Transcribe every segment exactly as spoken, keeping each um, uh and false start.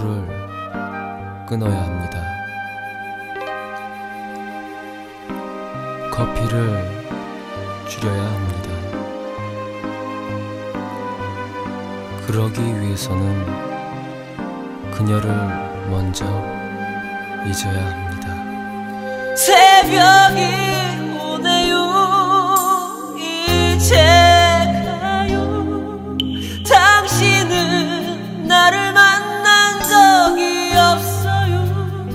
불을 끊어야 합니다. 커피를 줄여야 합니다. 그러기 위해서는 그녀를 먼저 잊어야 합니다. 새벽이 오네요. 이제 가요. 당신은 나를 만난 적이 없어요.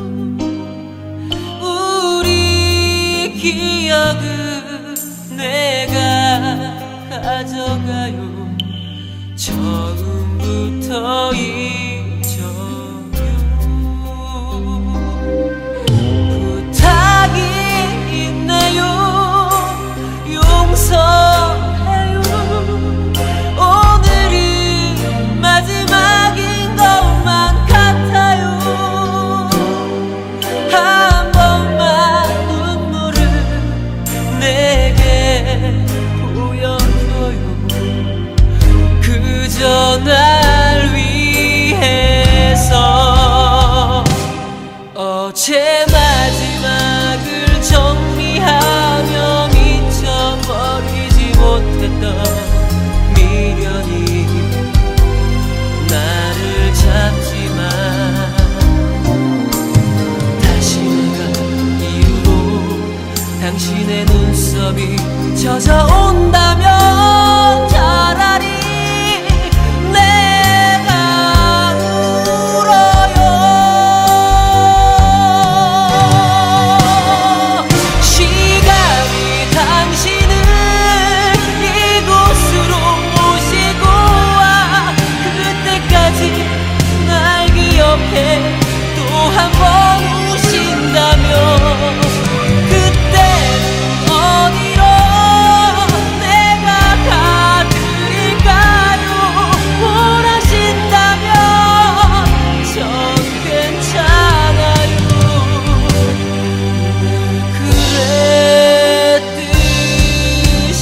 우리 기억은 내가 가져가요. 처음부터 잊어요. 부탁이 있네요. 용서해요. 오늘이 마지막인 것만 같아요. 한 번만 눈물을 내게 보여줘요. 그저 날 위해서. 어제 마지막을 정리하며 미쳐버리지 못했던 미련이 나를 잡지만, 다시 내가 이유로 당신의 눈썹이 젖어온다면 차라리 한 번 우신다면 그때는 어디로 내가 가드릴까요? 원하신다면 전 괜찮아요. 늘 그랬듯이.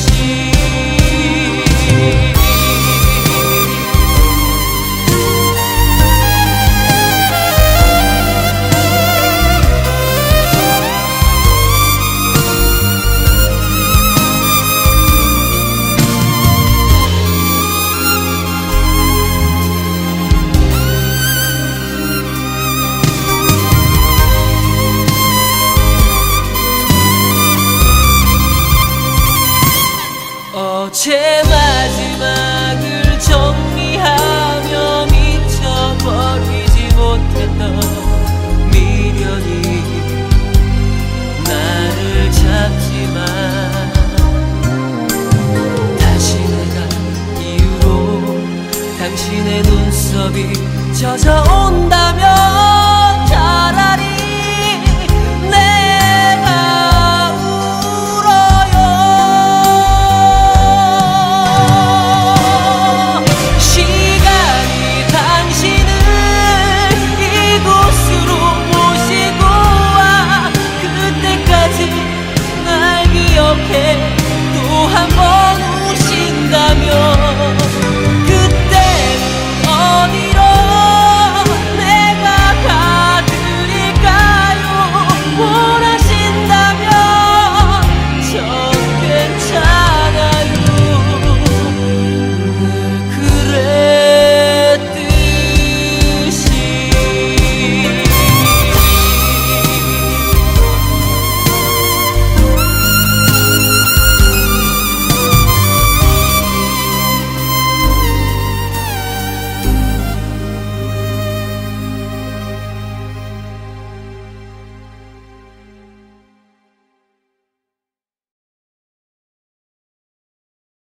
어제 마지막을 정리하며 미쳐버리지 못했던 미련이 나를 잡지만, 다시 내가 이유로 당신의 눈썹이 젖어온다면